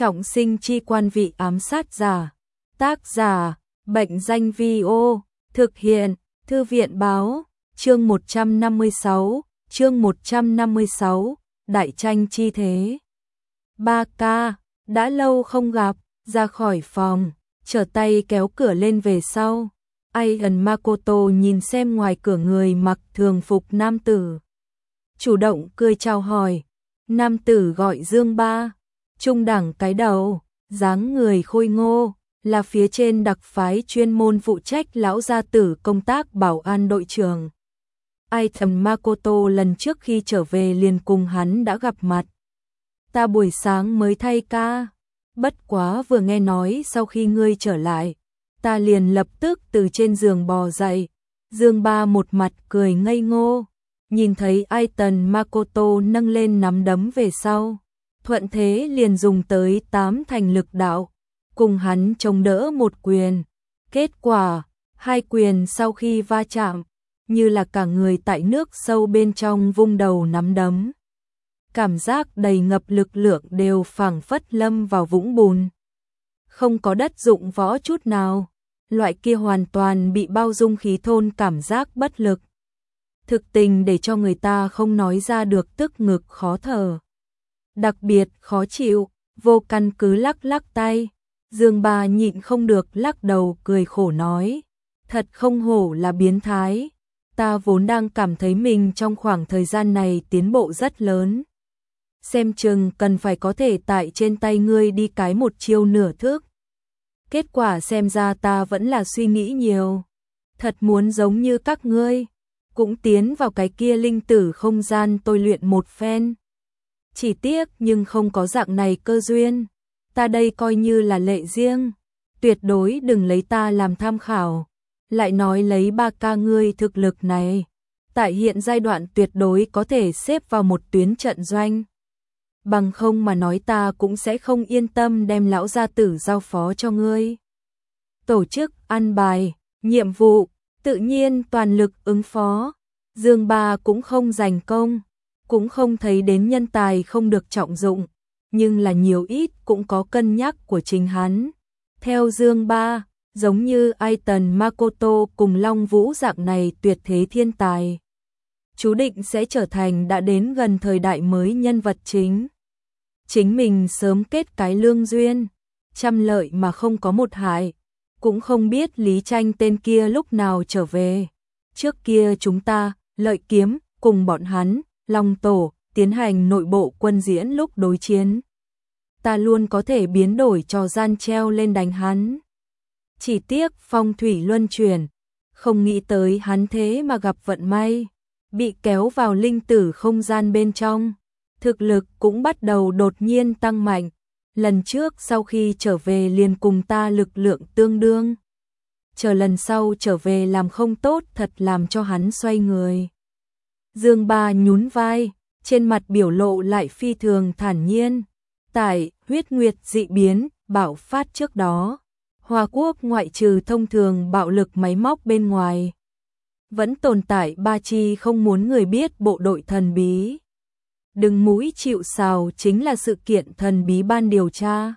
Trọng sinh chi quan vị ám sát giả. Tác giả, Bệnh danh Vi-ô, thực hiện, Thư viện báo, chương 156, Đại tranh chi thế. 3K, đã lâu không gặp, ra khỏi phòng, trở tay kéo cửa lên về sau. Aidan Makoto nhìn xem ngoài cửa người mặc thường phục nam tử. Chủ động cười chào hỏi. Nam tử gọi Dương Ba, trung đẳng cái đầu, dáng người khôi ngô, là phía trên đặc phái chuyên môn phụ trách lão gia tử công tác bảo an đội trưởng. Aidan Makoto lần trước khi trở về liền cùng hắn đã gặp mặt. Ta buổi sáng mới thay ca, bất quá vừa nghe nói sau khi ngươi trở lại, ta liền lập tức từ trên giường bò dậy. Dương Ba một mặt cười ngây ngô, nhìn thấy Aidan Makoto nâng lên nắm đấm về sau, thuận thế liền dùng tới 8 thành lực đạo, cùng hắn chống đỡ một quyền. Kết quả, hai quyền sau khi va chạm, như là cả người tại nước sâu bên trong vung đầu nắm đấm. Cảm giác đầy ngập lực lượng đều phảng phất lâm vào vũng bùn. Không có đất dụng võ chút nào, loại kia hoàn toàn bị bao dung khí thôn cảm giác bất lực. Thực tình để cho người ta không nói ra được tức ngực khó thở. Đặc biệt khó chịu, vô căn cứ lắc lắc tay. Dương Ba nhịn không được lắc đầu cười khổ nói. Thật không hổ là biến thái. Ta vốn đang cảm thấy mình trong khoảng thời gian này tiến bộ rất lớn. Xem chừng cần phải có thể tại trên tay ngươi đi cái một chiêu nửa thước. Kết quả xem ra ta vẫn là suy nghĩ nhiều. Thật muốn giống như các ngươi, cũng tiến vào cái kia linh tử không gian tôi luyện một phen. Chỉ tiếc nhưng không có dạng này cơ duyên. Ta đây coi như là lệ riêng, tuyệt đối đừng lấy ta làm tham khảo. Lại nói lấy 3K ngươi thực lực này, tại hiện giai đoạn tuyệt đối có thể xếp vào một tuyến trận doanh. Bằng không mà nói ta cũng sẽ không yên tâm đem lão gia tử giao phó cho ngươi. Tổ chức, an bài, nhiệm vụ, tự nhiên toàn lực ứng phó. Dương Ba cũng không giành công, cũng không thấy đến nhân tài không được trọng dụng, nhưng là nhiều ít cũng có cân nhắc của chính hắn. Theo Dương Ba, giống như Aidan Makoto cùng Long Vũ dạng này tuyệt thế thiên tài, chú định sẽ trở thành đã đến gần thời đại mới nhân vật chính. Chính mình sớm kết cái lương duyên, trăm lợi mà không có một hại, cũng không biết Lý Tranh tên kia lúc nào trở về. Trước kia chúng ta, Lợi Kiếm, cùng bọn hắn, Long Tổ, tiến hành nội bộ quân diễn lúc đối chiến. Ta luôn có thể biến đổi trò gian treo lên đánh hắn. Chỉ tiếc phong thủy luân chuyển, không nghĩ tới hắn thế mà gặp vận may, bị kéo vào linh tử không gian bên trong. Thực lực cũng bắt đầu đột nhiên tăng mạnh. Lần trước sau khi trở về liền cùng ta lực lượng tương đương. Chờ lần sau trở về làm không tốt thật làm cho hắn xoay người. Dương Ba nhún vai, trên mặt biểu lộ lại phi thường thản nhiên. Tại huyết nguyệt dị biến bạo phát trước đó, Hoa Quốc ngoại trừ thông thường bạo lực máy móc bên ngoài, vẫn tồn tại 3 chi không muốn người biết bộ đội thần bí. Đừng mũi chịu sào chính là sự kiện thần bí ban điều tra.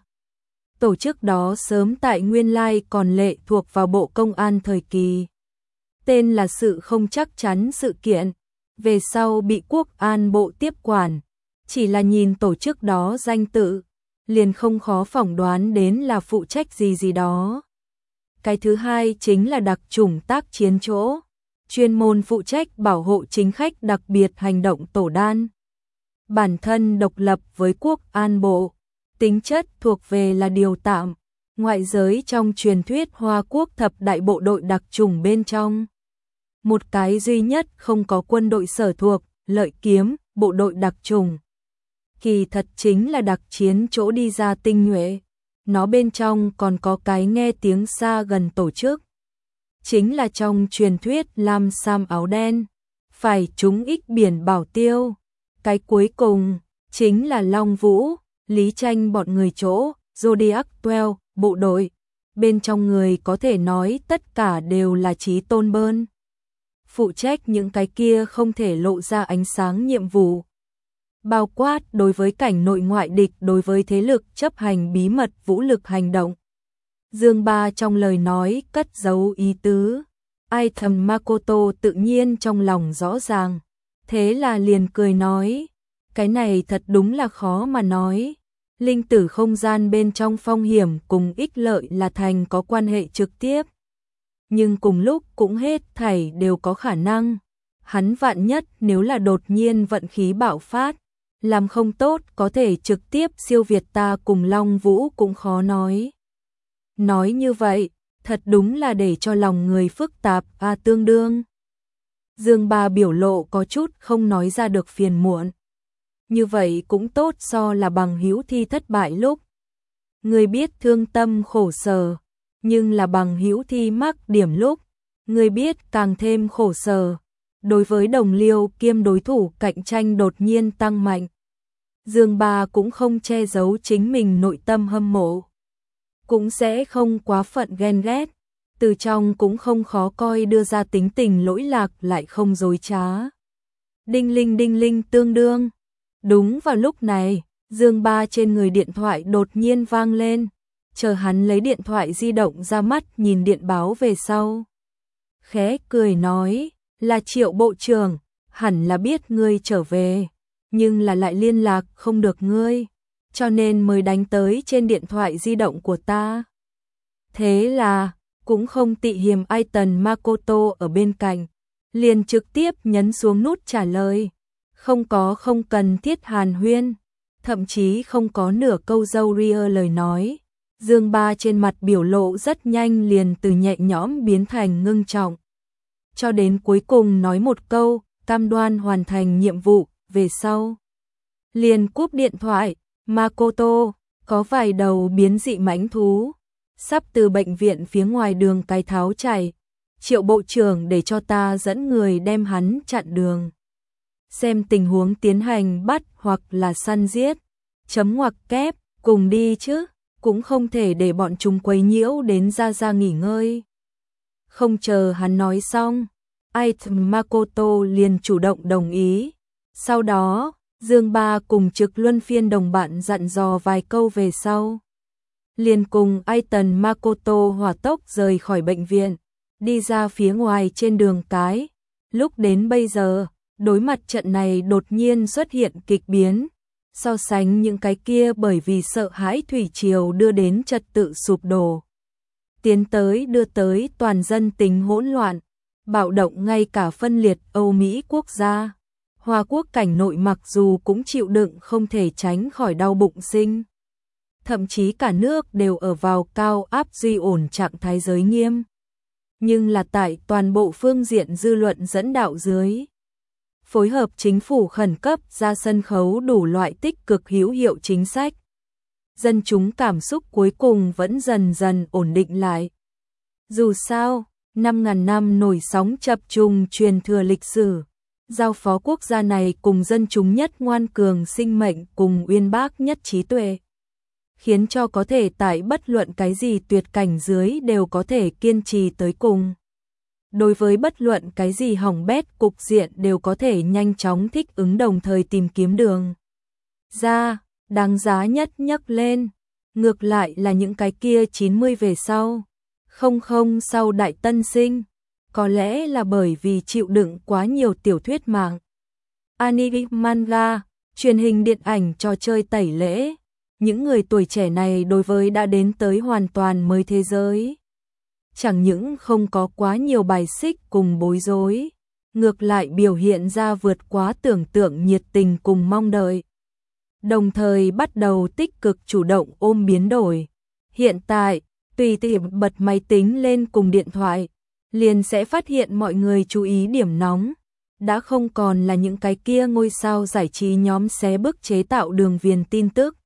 Tổ chức đó sớm tại nguyên lai còn lệ thuộc vào Bộ Công an thời kỳ. Tên là sự không chắc chắn sự kiện, về sau bị Quốc an bộ tiếp quản. Chỉ là nhìn tổ chức đó danh tự, liền không khó phỏng đoán đến là phụ trách gì đó. Cái thứ hai chính là đặc chủng tác chiến chỗ, chuyên môn phụ trách bảo hộ chính khách đặc biệt hành động tổ đan. Bản thân độc lập với Quốc an bộ, tính chất thuộc về là điều tạm, ngoại giới trong truyền thuyết Hoa Quốc thập đại bộ đội đặc chủng bên trong. Một cái duy nhất không có quân đội sở thuộc, Lợi Kiếm, bộ đội đặc chủng. Kỳ thật chính là đặc chiến chỗ đi ra tinh nhuệ, nó bên trong còn có cái nghe tiếng xa gần tổ chức. Chính là trong truyền thuyết Lam Sam áo đen, phải trúng ích biển bảo tiêu. Cái cuối cùng, chính là Long Vũ, Lý Tranh bọn người chỗ, Zodiac 12, bộ đội. Bên trong người có thể nói tất cả đều là trí tôn bơn. Phụ trách những cái kia không thể lộ ra ánh sáng nhiệm vụ. bao quát đối với cảnh nội ngoại địch, đối với thế lực chấp hành bí mật vũ lực hành động. Dương Ba trong lời nói cất giấu ý tứ. Ai thầm Makoto tự nhiên trong lòng rõ ràng, thế là liền cười nói, cái này thật đúng là khó mà nói. Linh tử không gian bên trong phong hiểm cùng ích lợi là thành có quan hệ trực tiếp, nhưng cùng lúc cũng hết thảy đều có khả năng. Hắn vạn nhất nếu là đột nhiên vận khí bạo phát, làm không tốt có thể trực tiếp siêu việt ta cùng Long Vũ cũng khó nói. Nói như vậy, thật đúng là để cho lòng người phức tạp tương đương. Dương Ba biểu lộ có chút không nói ra được phiền muộn. Như vậy cũng tốt so là bằng hữu thi thất bại lúc. Người biết thương tâm khổ sở, nhưng là bằng hữu thi mắc điểm lúc. Người biết càng thêm khổ sở. Đối với đồng liêu kiêm đối thủ cạnh tranh đột nhiên tăng mạnh. Dương Ba cũng không che giấu chính mình nội tâm hâm mộ. Cũng sẽ không quá phận ghen ghét. Từ trong cũng không khó coi đưa ra tính tình lỗi lạc lại không dối trá. Đinh linh tương đương. Đúng vào lúc này, Dương Ba trên người điện thoại đột nhiên vang lên. Chờ hắn lấy điện thoại di động ra mắt nhìn điện báo về sau. Khẽ cười nói, là Triệu Bộ trưởng, hẳn là biết ngươi trở về, nhưng là lại liên lạc không được ngươi, cho nên mới đánh tới trên điện thoại di động của ta. Thế là, cũng không tị hiềm ai tần Makoto ở bên cạnh, liền trực tiếp nhấn xuống nút trả lời. Không cần thiết hàn huyên, thậm chí không có nửa câu dâu ria lời nói. Dương Ba trên mặt biểu lộ rất nhanh liền từ nhẹ nhõm biến thành ngưng trọng. Cho đến cuối cùng nói một câu, cam đoan hoàn thành nhiệm vụ, về sau. Liền cúp điện thoại, Makoto, có vài đầu biến dị mãnh thú. Sắp từ bệnh viện phía ngoài đường cái tháo chạy. Triệu Bộ trưởng để cho ta dẫn người đem hắn chặn đường. Xem tình huống tiến hành bắt hoặc là săn giết. Chấm ngoặc kép, cùng đi chứ, cũng không thể để bọn chúng quấy nhiễu đến ra nghỉ ngơi. Không chờ hắn nói xong, Makoto liền chủ động đồng ý. Sau đó, Dương Ba cùng trực luân phiên đồng bạn dặn dò vài câu về sau. Liền cùng Aiton Makoto hỏa tốc rời khỏi bệnh viện, đi ra phía ngoài trên đường cái. Lúc đến bây giờ, đối mặt trận này đột nhiên xuất hiện kịch biến. So sánh những cái kia bởi vì sợ hãi thủy triều đưa đến trật tự sụp đổ. Tiến tới đưa tới toàn dân tình hỗn loạn, bạo động ngay cả phân liệt Âu Mỹ quốc gia. Hoa quốc cảnh nội mặc dù cũng chịu đựng không thể tránh khỏi đau bụng sinh. Thậm chí cả nước đều ở vào cao áp duy ổn trạng thái giới nghiêm. Nhưng là tại toàn bộ phương diện dư luận dẫn đạo dưới. Phối hợp chính phủ khẩn cấp ra sân khấu đủ loại tích cực hữu hiệu chính sách. Dân chúng cảm xúc cuối cùng vẫn dần dần ổn định lại. Dù sao, 5.000 năm nổi sóng chập trùng truyền thừa lịch sử, giao phó quốc gia này cùng dân chúng nhất ngoan cường sinh mệnh cùng uyên bác nhất trí tuệ. Khiến cho có thể tại bất luận cái gì tuyệt cảnh dưới đều có thể kiên trì tới cùng. Đối với bất luận cái gì hỏng bét cục diện đều có thể nhanh chóng thích ứng đồng thời tìm kiếm đường ra, đáng giá nhất nhấc lên. Ngược lại là những cái kia 90 về sau, không sau đại tân sinh, có lẽ là bởi vì chịu đựng quá nhiều tiểu thuyết mạng. Anime, manga, truyền hình điện ảnh, trò chơi tẩy lễ. Những người tuổi trẻ này đối với đã đến tới hoàn toàn mới thế giới. Chẳng những không có quá nhiều bài xích cùng bối rối, ngược lại biểu hiện ra vượt quá tưởng tượng nhiệt tình cùng mong đợi. Đồng thời bắt đầu tích cực chủ động ôm biến đổi. Hiện tại, tùy tiện bật máy tính lên cùng điện thoại, liền sẽ phát hiện mọi người chú ý điểm nóng. Đã không còn là những cái kia ngôi sao giải trí nhóm xé bức chế tạo đường viền tin tức,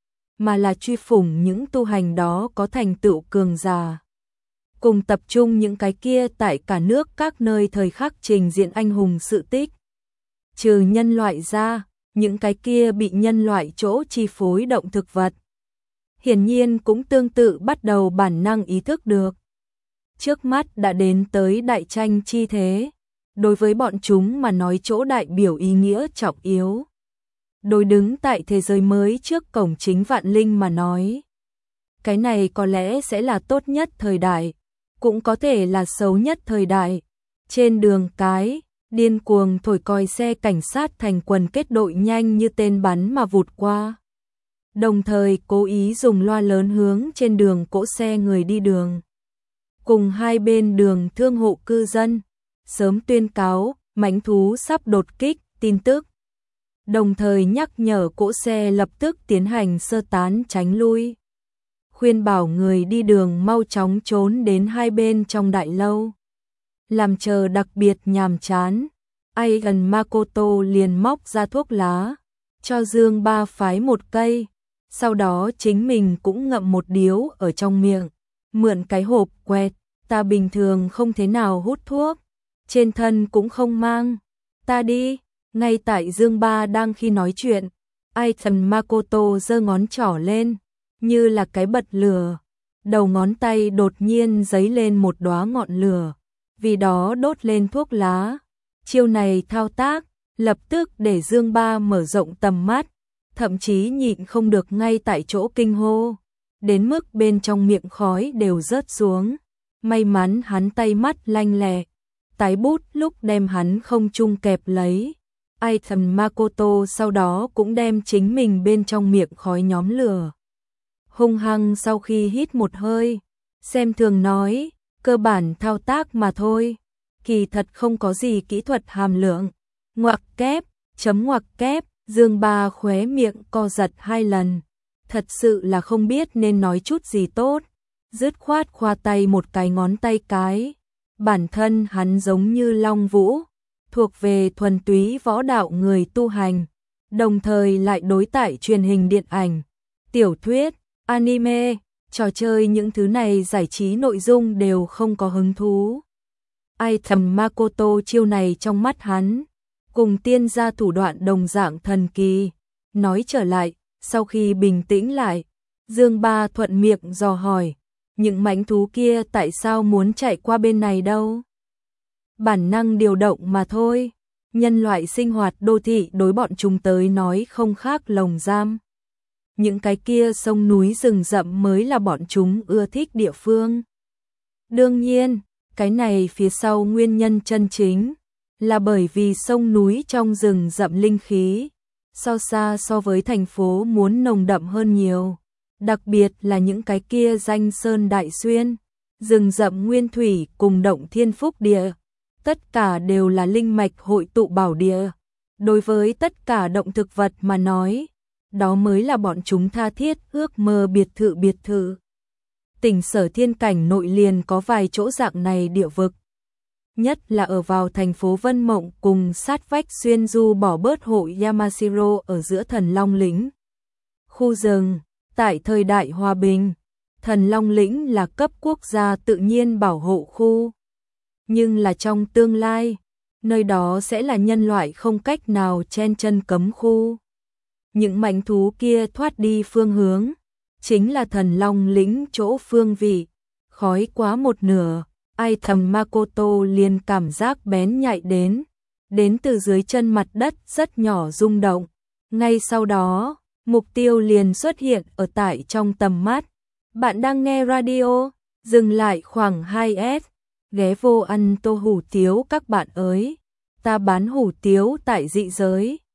mà là truy phủng những tu hành đó có thành tựu cường giả. Cùng tập trung những cái kia tại cả nước các nơi thời khắc trình diễn anh hùng sự tích. Trừ nhân loại ra, những cái kia bị nhân loại chỗ chi phối động thực vật. Hiển nhiên cũng tương tự bắt đầu bản năng ý thức được. Trước mắt đã đến tới đại tranh chi thế. Đối với bọn chúng mà nói chỗ đại biểu ý nghĩa trọng yếu. Đối đứng tại thế giới mới trước cổng chính vạn linh mà nói. Cái này có lẽ sẽ là tốt nhất thời đại, cũng có thể là xấu nhất thời đại. Trên đường cái, điên cuồng thổi còi xe cảnh sát thành quần kết đội nhanh như tên bắn mà vụt qua. Đồng thời cố ý dùng loa lớn hướng trên đường cỗ xe người đi đường. Cùng hai bên đường thương hộ cư dân, sớm tuyên cáo, mãnh thú sắp đột kích, tin tức. Đồng thời nhắc nhở cỗ xe lập tức tiến hành sơ tán tránh lui. Khuyên bảo người đi đường mau chóng trốn đến hai bên trong đại lâu. Làm chờ đặc biệt nhàm chán, Aigan Makoto liền móc ra thuốc lá, cho Dương Ba phái một cây, sau đó chính mình cũng ngậm một điếu ở trong miệng, mượn cái hộp quẹt, ta bình thường không thế nào hút thuốc, trên thân cũng không mang, ta đi. Ngay tại Dương Ba đang khi nói chuyện, Aigan Makoto giơ ngón trỏ lên, như là cái bật lửa, đầu ngón tay đột nhiên giấy lên một đóa ngọn lửa, vì đó đốt lên thuốc lá. Chiêu này thao tác, lập tức để Dương Ba mở rộng tầm mắt, thậm chí nhịn không được ngay tại chỗ kinh hô, đến mức bên trong miệng khói đều rớt xuống. May mắn hắn tay mắt lanh lẹ, tái bút lúc đem hắn không trung kẹp lấy. Aigan Makoto sau đó cũng đem chính mình bên trong miệng khói nhóm lửa. Hung hăng sau khi hít một hơi, xem thường nói, cơ bản thao tác mà thôi, kỳ thật không có gì kỹ thuật hàm lượng. Ngoặc kép, chấm ngoặc kép, Dương Ba khóe miệng co giật 2 lần, thật sự là không biết nên nói chút gì tốt, dứt khoát khoa tay một cái ngón tay cái. Bản thân hắn giống như Long Vũ, thuộc về thuần túy võ đạo người tu hành, đồng thời lại đối tại truyền hình điện ảnh, tiểu thuyết, anime, trò chơi những thứ này giải trí nội dung đều không có hứng thú. Aigan Makoto chiêu này trong mắt hắn, cùng tiên gia thủ đoạn đồng dạng thần kỳ. Nói trở lại, sau khi bình tĩnh lại, Dương Ba thuận miệng dò hỏi, những mãnh thú kia tại sao muốn chạy qua bên này đâu? Bản năng điều động mà thôi, nhân loại sinh hoạt đô thị đối bọn chúng tới nói không khác lồng giam. Những cái kia sông núi rừng rậm mới là bọn chúng ưa thích địa phương. Đương nhiên, cái này phía sau nguyên nhân chân chính là bởi vì sông núi trong rừng rậm linh khí xa so với thành phố muốn nồng đậm hơn nhiều, đặc biệt là những cái kia danh sơn đại xuyên, rừng rậm nguyên thủy cùng động thiên phúc địa, tất cả đều là linh mạch hội tụ bảo địa. Đối với tất cả động thực vật mà nói, đó mới là bọn chúng tha thiết ước mơ biệt thự. Tỉnh Sở Thiên Cảnh nội liền có vài chỗ dạng này địa vực. Nhất là ở vào thành phố Vân Mộng cùng sát vách xuyên du bỏ bớt hộ Yamashiro ở giữa Thần Long Lĩnh. Khu rừng, tại thời đại hòa bình, Thần Long Lĩnh là cấp quốc gia tự nhiên bảo hộ khu. Nhưng là trong tương lai, nơi đó sẽ là nhân loại không cách nào chen chân cấm khu. Những mãnh thú kia thoát đi phương hướng, chính là Thần Long Lĩnh chỗ phương vị, khói quá một nửa, Aigan Makoto liền cảm giác bén nhạy đến từ dưới chân mặt đất rất nhỏ rung động. Ngay sau đó, mục tiêu liền xuất hiện ở tại trong tầm mắt. Bạn đang nghe radio, dừng lại khoảng 2S, ghé vô ăn tô hủ tiếu các bạn ơi, ta bán hủ tiếu tại dị giới.